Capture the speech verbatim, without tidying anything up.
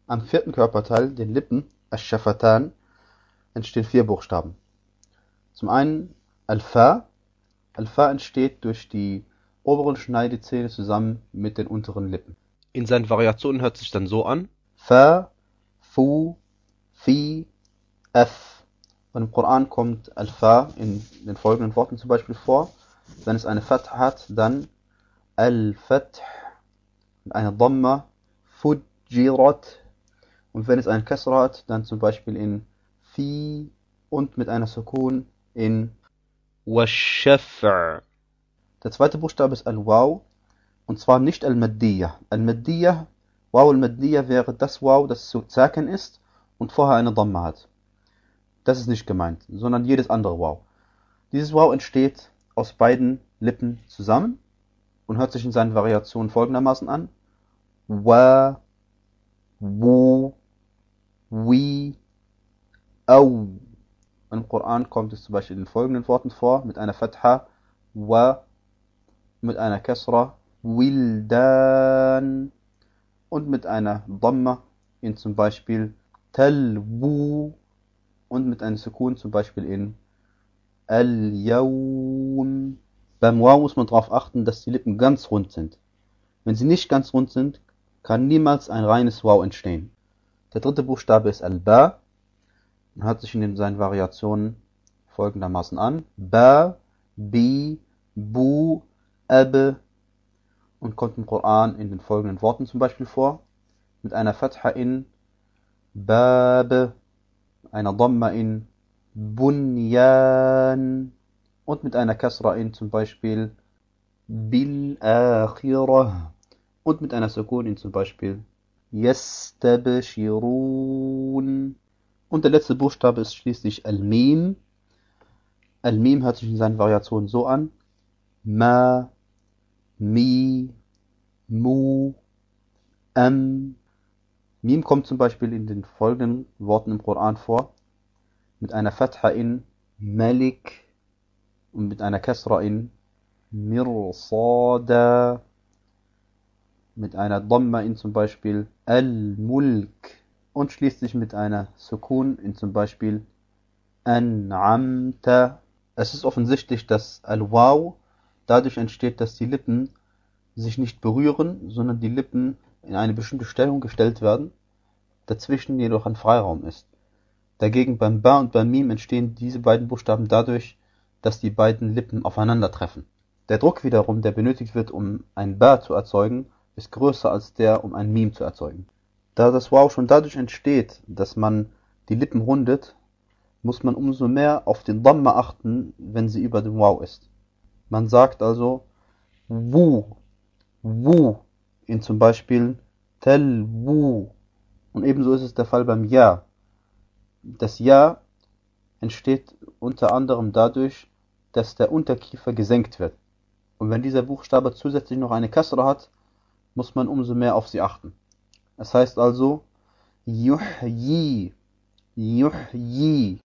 Am vierten Körperteil, den Lippen, Ash-Shafatan, entstehen vier Buchstaben. Zum einen Al-Fa. Al-Fa entsteht durch die oberen Schneidezähne zusammen mit den unteren Lippen. In seinen Variationen hört sich dann so an: Fa, Fu, Fi, F. Und im Koran kommt Al-Fa in den folgenden Worten zum Beispiel vor. Wenn es eine Fath hat, dann Al-Fath, eine Dhamma, Fujirat. Und wenn es einen Kasra hat, dann zum Beispiel in Fi und mit einer Sukun in Wash-Shaf'. Der zweite Buchstabe ist Al-Waw, und zwar nicht Al-Maddiyah. Al-Maddiyah, Waw Al-Maddiyah wäre das Waw, das zu Saken ist und vorher eine Dhamma hat. Das ist nicht gemeint, sondern jedes andere Waw. Dieses Waw entsteht aus beiden Lippen zusammen und hört sich in seinen Variationen folgendermaßen an: Wa, Wu, Wi, Au. Im Koran kommt es zum Beispiel in den folgenden Worten vor, mit einer Fatha, Wa, mit einer Kasra, Wildan, und mit einer Dhamma in zum Beispiel Talwu, und mit einer Sukun zum Beispiel in Al-Yawm. Beim Waw muss man darauf achten, dass die Lippen ganz rund sind. Wenn sie nicht ganz rund sind, kann niemals ein reines Waw entstehen. Der dritte Buchstabe ist Al-Ba und hört sich in seinen Variationen folgendermaßen an: Ba, Bi, Bu, Ab, und kommt im Koran in den folgenden Worten zum Beispiel vor, mit einer Fatha in Bab, einer Dhamma in Bunyan und mit einer Kasra in zum Beispiel Bil Akhirah und mit einer Sukun in zum Beispiel Yastabshirun. Und der letzte Buchstabe ist schließlich Al-Mim. Al-Mim hört sich in seinen Variationen so an: Ma, Mi, Mu, Am. Mim kommt zum Beispiel in den folgenden Worten im Koran vor, mit einer Fatha in Malik und mit einer Kasra in Mirsada, mit einer Dhamma in zum Beispiel Al-Mulk und schließlich mit einer Sukun in zum Beispiel An'amta. Es ist offensichtlich, dass Al-Waw dadurch entsteht, dass die Lippen sich nicht berühren, sondern die Lippen in eine bestimmte Stellung gestellt werden, dazwischen jedoch ein Freiraum ist. Dagegen beim Ba und beim Mim entstehen diese beiden Buchstaben dadurch, dass die beiden Lippen aufeinandertreffen. Der Druck wiederum, der benötigt wird, um ein Ba zu erzeugen, ist größer als der, um ein Mim zu erzeugen. Da das Waw schon dadurch entsteht, dass man die Lippen rundet, muss man umso mehr auf den Dhamma achten, wenn sie über dem Waw ist. Man sagt also Wu, Wu in zum Beispiel Talwu. Und ebenso ist es der Fall beim Ja. Das Ja entsteht unter anderem dadurch, dass der Unterkiefer gesenkt wird. Und wenn dieser Buchstabe zusätzlich noch eine Kasra hat, muss man umso mehr auf sie achten. Es heißt also Yuhyi, Yuhyi.